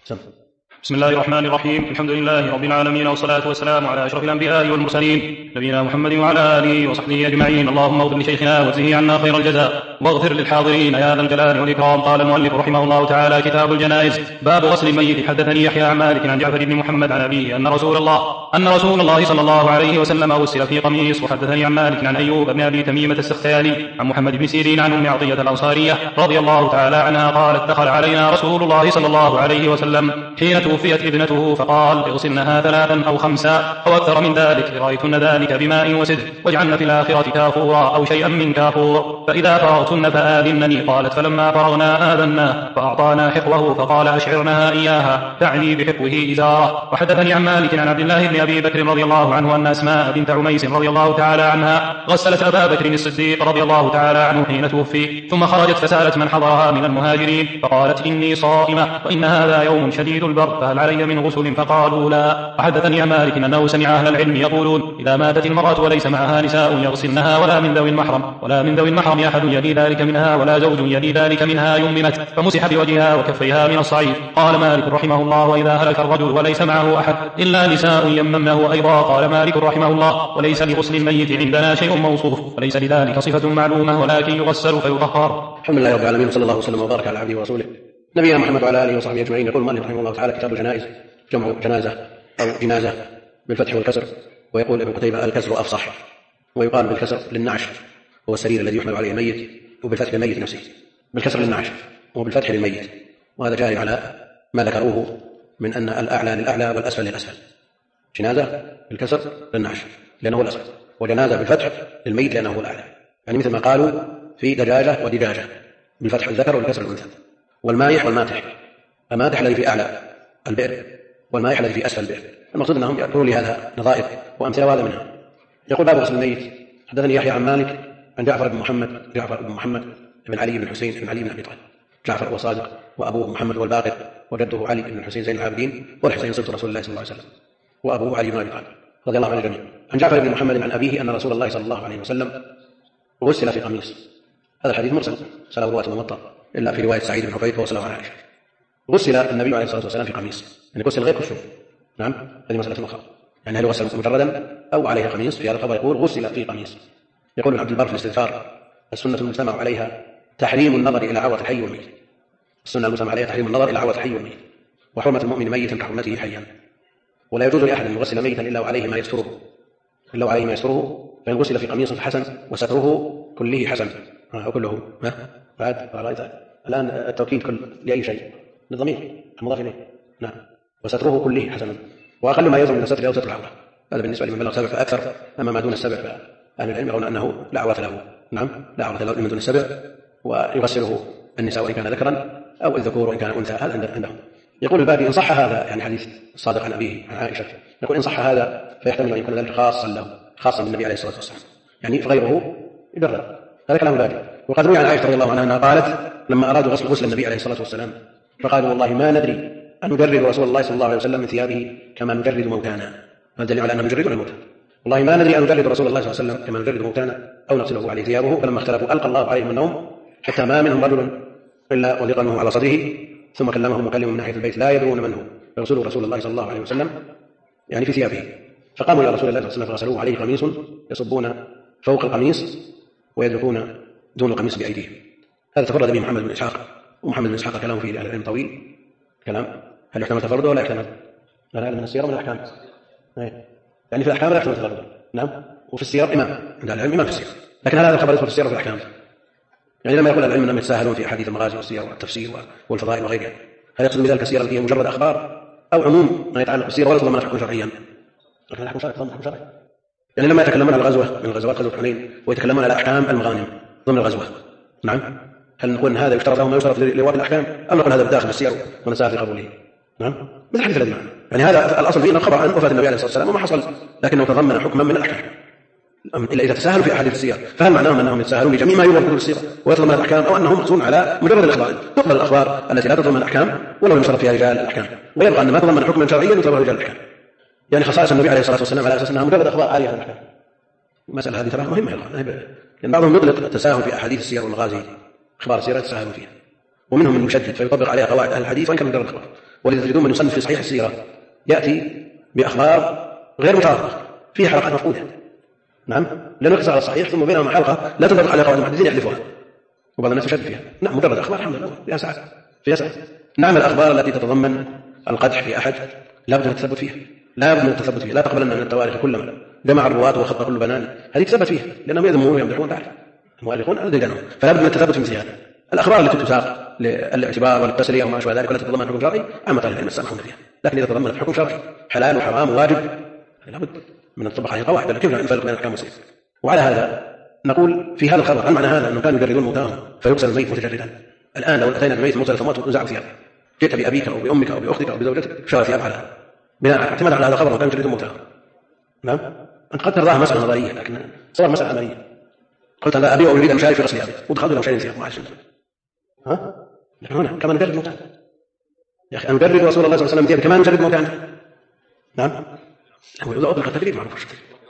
سم. بسم الله الرحمن الرحيم. الحمد لله رب العالمين، والصلاة والسلام على أشرف الأنبياء والمرسلين نبينا محمد وعلى آله وصحبه أجمعين. اللهم اغفر لشيخنا واجزه عنا خير الجزاء، واغفر للحاضرين يا ذا الجلال والإكرام. قال المؤلف رحمه الله تعالى: كتاب الجنائز. باب غسل الميت. حدثني يحيى عن مالك عن جعفر بن محمد عن أبيه أن رسول الله صلى الله عليه وسلم غسل في قميص. وحدثني عن مالك عن أيوب بن أبي تميمة السختياني عن محمد بن سيرين عن أم عطية الأنصارية رضي الله تعالى عنها قالت: دخل علينا رسول الله صلى الله عليه وسلم حين توفيت ابنته فقال: اغسلنها 3 أو 5 أو أكثر من ذلك، رأيتن ذلك بماء وسدر، واجعلن في الآخرة كافورا أو شيئا من كافور، فإذا فرغتن فآذنني. قالت: فلما فرغنا آذناه فأعطانا حقوه فقال: أشعرنها إياها، تعني بحقوه إزارة. وحدثني عن مالك عن عبد الله بن أبي بكر رضي الله عنه أن أسماء بنت عميس رضي الله تعالى عنها غسلت أبا بكر الصديق رضي الله تعالى عنه حين توفي، ثم خرجت فسألت من حضرها من المهاجرين فقالت: إني صائمة وإن هذا يوم شديد البرد، فهل علي من غسل؟ فقالوا: لا. وحدثني عن مالك أنه سمع أهل العلم يقولون: إذا ماتت المرأة وليس معها نساء يغسلنها ولا من ذوي المحرم أحد يلي ذلك منها ولا زوج يلي ذلك منها يممت، فمسح بوجهها وكفيها من الصعيد. قال مالك رحمه الله: وإذا هلك الرجل وليس معه أحد إلا نساء يممنه أيضا. قال مالك رحمه الله: وليس لغسل الميت عندنا شيء موصوف، وليس لذلك صفة معلومة، ولكن يغسل فيطهر. الحمد لله رب العالمين، صلى الله وسلم وبارك على عبده ورسوله نبينا محمد وعلى آله وصحبه أجمعين. يقول المؤلف رحمه الله تعالى: كتاب الجنائز، جمع جنازة أو جنازة بالفتح والكسر. ويقول ابن قتيبة: الكسر أفصح، ويقال بالكسر للنعش هو السرير الذي يحمل عليه الميت، وبالفتح للميت نفسه، بالكسر للنعش وبالفتح للميت. وهذا جاري على ما ذكروه من أن الأعلى للأعلى والأسفل للأسفل. جنازة بالكسر للنعش لأنه الأسفل، وجنازة بالفتح للميت لأنه هو الأعلى، يعني مثل ما قالوا في دجاجة ودجاجة بالفتح الذكر والكسر الأنثى. والمايح والماتح، الماتح الذي في أعلى البئر والمايح الذي في أسفل البئر. المقصود أنهم يذكرون لهذا نظائر وأمثلة، وهذا منها. يقول: باب غسل الميت. حدثني يحيى عن مالك عن جعفر بن محمد بن علي بن الحسين بن علي بن أبي طالب. جعفر وصادق، وأبوه محمد والباقر، وجده علي بن الحسين زين العابدين، والحسين صبت رسول الله صلى الله عليه وسلم، وأبوه علي بن أبي طالب رضي الله عن الجميع. عن جعفر بن محمد عن أبيه أن رسول الله صلى الله عليه وسلم غسل في قميص. هذا الحديث مرسل، سله رواة الموطأ إلا في رواية سعيد بن حفيظ ووصله عن عائشة. غسل النبي عليه الصلاة والسلام في قميص، يعني غسل غير كشوف. نعم، هذه مسألة أخرى، يعني هل غسل مجردا أو عليه قميص؟ في هذا الخبر يقول: غسل في قميص. يقول ابن عبد البر في الاستذكار: السنة المجتمع عليها تحريم النظر إلى عورة الحي والميت. السنة المجتمع عليها تحريم النظر إلى عورة الحي والميت، وحرمة المؤمن ميتا كحرمته حيا. ولا يجوز لأحد أن يغسل ميتا إلا وعليه ما يستره، فإن غسل في قميص فحسن، وستره كله حسن أو كله. بعد رأيت الآن التوكيد كل لأي شيء للضمير المضاف إليه. نعم، وستره كله حسن، وأقل ما يلزم من الستر أو ستر العورة. هذا بالنسبة لمن بلغ 7 فأكثر. أما ما دون 7 فأهل العلم يرون أنه لا عورة له. نعم، لا عورة له لمن دون 7، ويغسله النساء إن كان ذكرا أو الذكور إن كان أنثى. هذا عندهم. يقول البابي: إن صح هذا، يعني حديث الصادق عن أبيه عن عائشة، يقول: إن صح هذا فيحتمل أن يكون ذلك خاصا له، خاصا بالنبي عليه الصلاة والسلام، يعني فغيره يبرر. هذا كلام البابي. وقد روي عن عائشة رضي الله عنها أنها قالت: لما أرادوا غسل النبي عليه الصلاة والسلام فقالوا: والله ما ندري أن نجرد رسول الله صلى الله عليه وسلم من ثيابه كما نجرد موتانا. هذا دليل على أنهم يجردون الموتى. والله ما ندري أن نجرد رسول الله صلى الله عليه وسلم كما نجرد موتانا أو نغسله عليه ثيابه. فلما اختلفوا ألقى الله عليهم النوم، حتى ما منهم رجل إلا وضقنه على صدره، ثم كلمهم مكلم من ناحية البيت لا يدرون من هو، فغسلوا رسول الله صلى الله عليه وسلم يعني في ثيابه. فقاموا إلى رسول الله صلى الله عليه وسلم فغسلوه عليه قميص، يصبون فوق القميص ويدلكون دون القميص بأيديهم. هذا تفرد به محمد بن إسحاق، ومحمد بن إسحاق كلامه في أهل العلم طويل. كلام هل يحتمل تفرده ولا يحتمل؟ لا، من السيرة من الأحكام، يعني في الأحكام لا يحتمل تفرده. نعم، وفي السيرة إمام عند العلم، إمام في السيرة، لكن هذا الخبر يدخل في السيرة وفي الأحكام. يعني لما يقول العلم أنهم يتساهلون في أحاديث المغازي والسير والتفسير والفضائل وغيرها، هل يقصد بذلك السيرة التي هي مجرد أخبار، أو عموم ما يتعلق بالسيرة ولا تضمن حكم شرعيا؟ لكن الحكم شرعي تضمن حكم شرعي. يعني لما يتكلمون عن الغزوة من الغزوات، غزوة حنين، ويتكلمون على أحكام المغانم ضمن الغزوة، نعم، هل نقول هذا يشترط له ما يشترط لرواة الأحكام، أو نقول هذا بداخل السير ونساء في قبوله؟ نعم، مثل حديث الذي معنا. يعني هذا الأصل فيه الخبر عن وفاة النبي عليه الصلاة والسلام وما حصل، لكنه تضمن حكما من الأحكام. إلا إذا تساهلوا في أحاديث السير، فهل معناهم أنهم يتساهلون بجميع ما يورد في السيرة ويتضمن الأحكام، أو أنهم مقصون على مجرد الأخبار؟ تقبل الأخبار التي لا تضمن الأحكام ولو لم يشترط فيها رجال الأحكام، ويبقى أن ما تضمن حكما شرعيا يعتبر رجال الأحكام. يعني خصائص النبي عليه الصلاة والسلام على أساس أنها مجرد أخبار عالية عن الأحكام. المسألة هذه ترى مهمة، لأن بعضهم يطلق التساهل في أحاديث السير والمغازي، أخبار السيرة يتساهلون فيها، ومنهم من يشدد فيطبق عليها قواعد أهل الحديث وإن كان مجرد أخبار. ولذا تجدون من يصنف في صحيح السيرة يأتي بأخبار غير متعارضة فيها حلقات مفقودة. نعم، لأنه يقص على الصحيح ثم بينهم حلقة لا تنطبق على قواعد المحدثين يحذفوها، وبعض الناس يشد فيها. نعم، مجرد أخبار الحمد لله فيها سعة فيها سعة. نعم، الأخبار التي تتضمن القدح في أحد لا بد من التثبت فيها، لا بد من التثبت فيها، لا تقبلن من التواريخ كلما جمع الرواة وخط كل بنان، هذه تثبت فيها لأنهم يذمون ويمدحون بعد المؤرخون الذين عنهم، فلا بد من التثبت في مثل هذا. الأخبار التي تساق للاعتبار والتسلية وما أشبه ذلك ولا تتضمن حكم شرعي عامة أهل العلم السامحون فيها، لكن إذا تضمنت حكم شرعي حلال وحرام وواجب لا بد من الطبق عليه القواعد. لكن كيف نفرق بين الأحكام والسير؟ وعلى هذا نقول في هذا الخبر هل معنى هذا أنه كانوا يجردون موتاهم فيغسل الميت متجردا؟ الآن لو أتينا بالميت مغسل ثم تنزع ثيابه، جئت بأبيك أو بأمك أو بأختك أو بزوجتك شار ثياب على بناء اعتماد على هذا الخبر وكانوا يجردون موتاهم. نعم، أنت قد ترضاها مسألة نظرية لكن صار مسألة عملية. قلت أنا أبي أريد أن أشارك في غسل أبي ودخلت لهم شيئين ثياب معلش، لكن هنا كما نجرد موتاه يا أخي، نجرد رسول الله صلى الله عليه وسلم ثياب كمان نجرد موتاه. نعم، هو يوضع أطلق التجريد معروف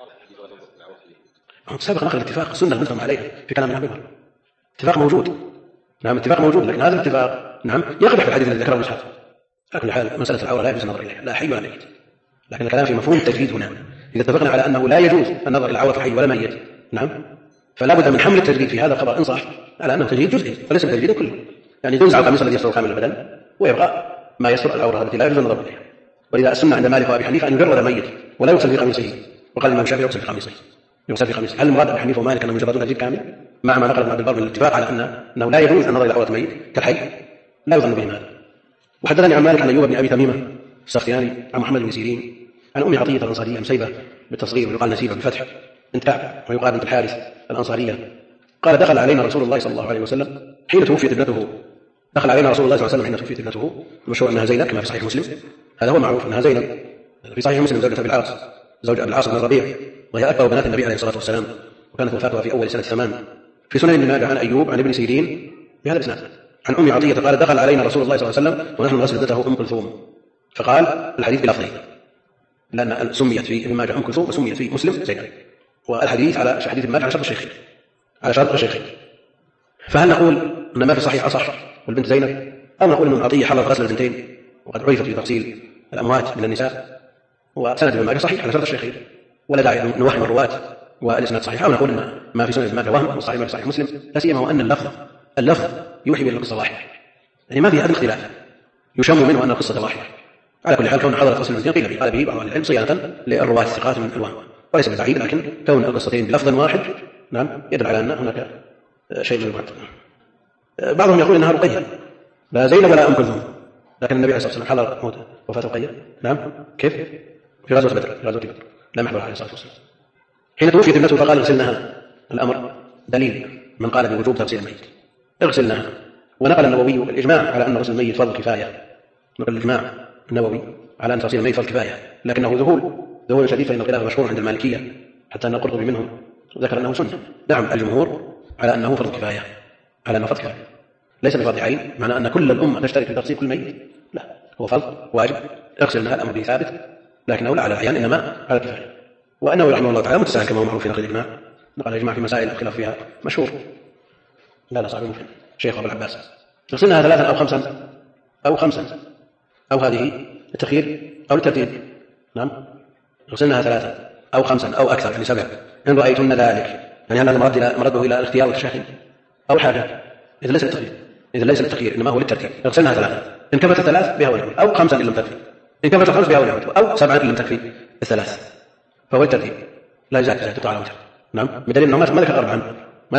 سابق نقل الاتفاق السنة المجتمع عليها في كلام النبي، اتفاق موجود. نعم، اتفاق موجود، لكن هذا الاتفاق نعم يقدح في الحديث الذي ذكره الإسحاق. على كل حال مسألة العورة لا يجوز النظر إليها لا حي ولا ميت، لكن الكلام في مفهوم التجريد هنا. إذا اتفقنا على أنه لا يجوز النظر إلى عورة حي ولا ميت نعم، فلا بد من حمل التجريد في هذا الخبر إن صح على أنه تجريد جزئي فليس بتجريد كله، يعني تنزع القميص الذي يستر كامل البدن ويبقى ما يستر العورة التي لا يجوز النظر إليها. ولذا السنة عند مالك وأبي حنيفة أن يجرد الميت ولا يغسل في قميصه، وقال الإمام الشافعي يغسل في قميصه يغسل في قميصه. هل المراد أبي حنيفة ومالك أنهم يجردون تجريد كامل مع ما نقل ابن عبد البر من الاتفاق على أنه لا يجوز النظر إلى عورة الميت كالحي؟ لا يظن بهم هذا. وحدثني عن مالك عن أيوب بن أبي تميمة السختياني عن محمد بن سيرين عن أم عطية الأنصارية مسيبة بالتصغير ويقال نسيبة بالفتح بنت كعب ويقال بنت الحارث الأنصارية قال دخل علينا رسول الله صلى الله عليه وسلم حين توفيت ابنته. دخل علينا رسول الله صلى الله عليه وسلم حين توفيت ابنته، المشهور أنها زينب كما في صحيح مسلم، هذا هو معروف أنها زينب في صحيح مسلم زوجة أبي العاص زوج أبي العاص بن الربيع، وهي أكبر بنات النبي عليه الصلاة والسلام، وكانت وفاتها في أول سنة 8. في سنن ابن ماجه عن أيوب عن ابن سيرين بهذا الإسناد عن أم عطية قال دخل علينا رسول الله صلى الله عليه وسلم ونحن نغسل ابنته أم كلثوم، فقال الحديث بلفظه لأن سميت في ابن ماجه أم كلثوم وسميت في مسلم زينب، والحديث على حديث ابن ماجه على شرط الشيخين على شرط الشيخين. فهل نقول أن ما في صحيح أصح والبنت زينب، أو نقول أن عطية حلت غسل البنتين وقد عرفت في تفصيل الأموات من النساء وسند ابن ماجه صحيح على شرط الشيخين ولا داعي أن نوهم الرواة والإسناد صحيح، أو نقول أن ما في سند ابن ماجه وهم والصحيح في صحيح مسلم، لا سيما وأن اللفظ يوحي بأن القصة واحدة، يعني ما في هذا الاختلاف يشم منه أن القصة واحدة. على كل حال كون حضرت غسل البنتين قيل به قال به بعض أهل العلم صيانة للرواة الثقات من الوهم وليس ببعيد، لكن كون القصتين بلفظ واحد نعم يدل على أن هناك شيء من البعد. بعضهم يقول إنها رقية لا زينب ولا أم كلثوم، لكن النبي عليه الصلاة والسلام حضر موت وفاة رقية نعم كيف في غزوة بدر لا محضر عليه الصلاة والسلام حين توفيت ابنته فقال اغسلناها. الأمر دليل من قال بوجوب تغسيل الميت اغسلناها. ونقل النووي الإجماع على أن غسل الميت فرض كفاية، نقل الإجماع النووي على أن تغسيل الميت فرض كفاية، لكنه ذهول شديد، فإن الخلاف مشهور عند المالكية حتى أن القرطبي منهم ذكر أنه سنة. نعم الجمهور على أنه فرض كفاية، على أنه فرض كفاية ليس بفرض عين، معنى أن كل الأمة تشترك في تغسيل كل ميت، لا هو فرض واجب اغسلناها، الأمر به ثابت، لكنه لا على العيان إنما على الكفاية. وأنه رحمه الله تعالى متساهل كما هو معروف في نقل الإجماع، نقل الإجماع في مسائل الخلاف فيها مشهور لا صعب ممكن شيخ أبو العباس اغسلناها 3 أو 5 أو 5 أو هذه التخيير أو الترتيب نعم اغسلناها 3 أو 5 أو أكثر يعني 7 إن رأيتن ذلك، يعني هذا مرده إلى الاختيار والتشهي أو الحاجة، إذا ليس للتخيير إنما هو للترتيب. اغسلناها 3 إن كفت 3 بها ولد، أو 5 إن لم تكفي، إن كفت 5 بها ولد، أو 7 إن لم تكفي 3 فهو الترتيب لا يزال تقطع على وجه نعم بدليل أنه ما ذكر 4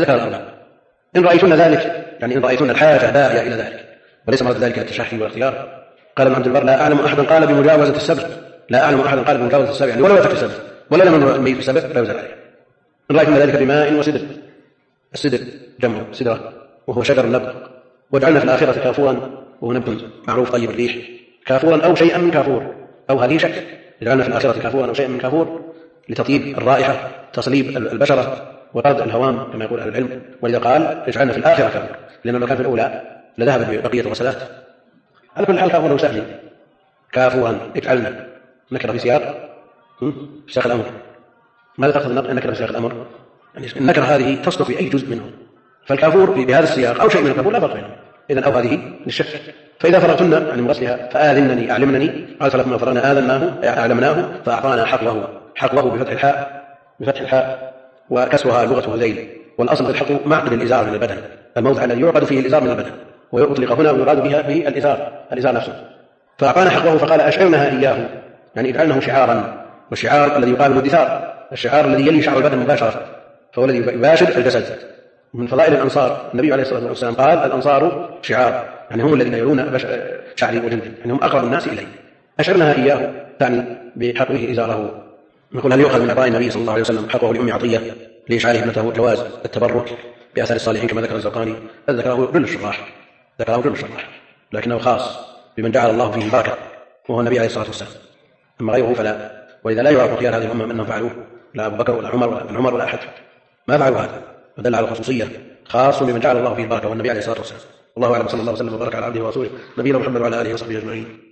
إن رأيتن ذلك يعني إن رأيتن الحاجة داعية إلى ذلك، وليس مراد ذلك التشهي والاختيار. قال ابن عبد البر لا أعلم أحدا قال بمجاوزة السبع، لا أعلم أحدا قال بمجاوزة السبع يعني ولو يفك السبع ولا لم الميت في السبع لا يزال عليه. إن رأيتن ذلك بماء وسدر، السدر جمع سدرة وهو شجر النبق، وجعلنا في الآخرة كافورا وهو نبت معروف طيب الريح، كافورا أو شيئا من كافور أو هذه شك، جعلنا في الآخرة كافورا أو شيئا من كافور لتطيب الرائحة تصليب البشرة وطرد الهوام كما يقول أهل العلم. ولذا قال اجعلنا في الآخرة كافور، لأنه لو كان في الأولى لذهبت ببقية الغسلات. على كل حال كافورا وسهل كافورا اجعلنا نكرة في سياق الأمر. ماذا تقصد النكرة في سياق الأمر؟ يعني النكرة هذه تصدق في أي جزء منه، فالكافور بهذا السياق أو شيء من الكافور لا فرق بينهم، إذن أو هذه للشك. فإذا فرغتن يعني من غسلها فآذنني أعلمنني، قال فلما فرغنا آذناه أعلمناه فأعطانا حقوه بفتح الحاء وكسرها لغة هذيل. والأصل الحق معقد الإزار من البدن، الموضع الذي يعقد فيه الإزار من البدن، ويطلق هنا ويراد بها به الإزار نفسه. فأعطانا حقه فقال أشعرناها إياه، يعني اجعلنه شعارا، والشعار الذي يقابل الدثار، الشعار الذي يلي شعر البدن مباشرة، فهو الذي يباشر الجسد. من فضائل الأنصار النبي عليه الصلاة والسلام قال الأنصار شعار، يعني هم الذين يلون شعري وجلدي، يعني هم أقرب الناس إليه. أشعرناها إياه تعني بحقه إزاره. نقول هل يؤخذ من عطاء النبي صلى الله عليه وسلم حقه لأم عطية لإشعاره ابنته جواز التبرك بأثر الصالحين كما ذكر الزرقاني؟ ذكره جل الشراح، لكنه خاص بمن جعل الله فيه البركة وهو النبي عليه الصلاة والسلام، أما غيره فلا. وإذا لا يعرف خيار هذه الأمة أنهم فعلوه، لا أبو بكر ولا عمر ولا ابن عمر ولا أحد ما فعلوا هذا، فدل على الخصوصية، خاص بمن جعل الله فيه البركة والنبي عليه الصلاة والسلام. الله أعلم، صلى الله وسلم وبارك على عبده ورسوله نبينا محمد وعلى آله وصحبه أجمعين.